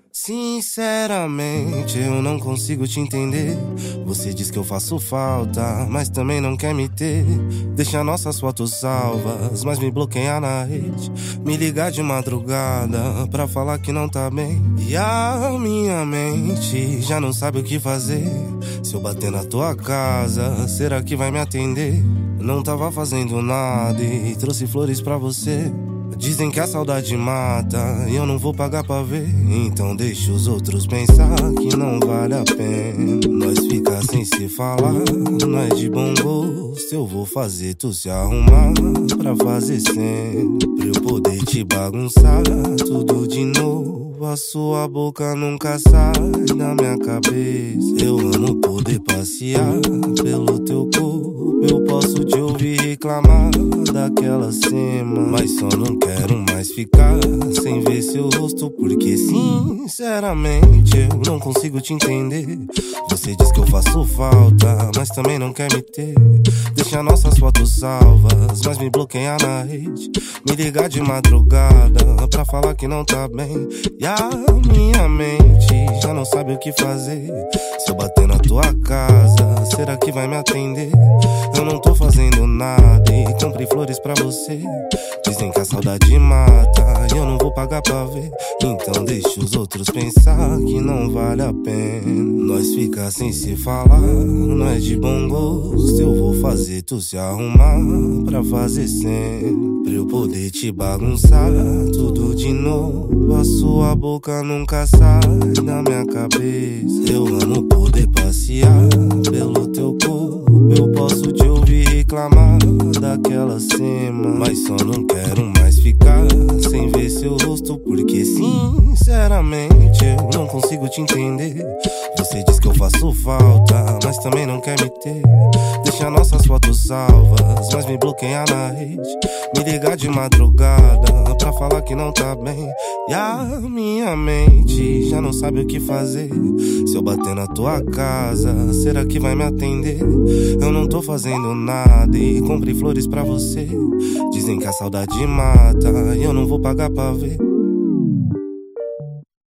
Sinceramente, eu não consigo te entender. Você diz que eu faço falta, mas também não quer me ter. Deixa nossas fotos salvas, mas me bloqueia na rede. Me ligar de madrugada pra falar que não tá bem. E a minha mente já não sabe o que fazer. Se eu bater na tua casa, será que vai me atender? Não tava fazendo nada e trouxe flores pra você. Dizem que a saudade mata e eu não vou pagar pra ver. Então deixa os outros pensar que não vale a pena nós ficar sem se falar. Não é de bom gosto, eu vou fazer tu se arrumar pra fazer sempre eu poder te bagunçar tudo de novo. A sua boca nunca sai da minha cabeça. Eu amo poder passear pelo teu corpo. Eu posso te ouvir reclamar daquela cena, mas só não quero mais ficar sem ver seu rosto. Porque sinceramente eu não consigo te entender. Você diz que eu faço falta, mas também não quer me ter. Deixa nossas fotos salvas, mas me bloqueia na rede. Me ligar de madrugada pra falar que não tá bem. E a minha mente já não sabe o que fazer. Se eu bater na tua casa, será que vai me atender? Eu não tô fazendo nada e comprei flores pra você. Dizem que a saudade mata e eu não vou pagar pra ver. Então deixa os outros pensar que não vale a pena nós ficar sem se falar. Não é de bom gosto, eu vou fazer tu se arrumar pra fazer sempre eu poder te bagunçar tudo de novo. A sua boca nunca sai da minha cabeça. Eu amo poder passear pelo teu corpo. Eu posso te ouvir reclamar daquela cena, mas só não quero mais ficar sem ver seu rosto. Porque sinceramente eu não consigo te entender. Você diz que eu faço falta, mas também não quer me ter. Deixa nossas fotos salvas, mas me bloqueia na rede. Me ligar de madrugada pra falar que não tá bem. E a minha mente já não sabe o que fazer. Se eu bater na tua casa, será que vai me atender? Eu não tô fazendo nada e comprei flores pra você. Dizem que a saudade mata e eu não vou pagar pra ver.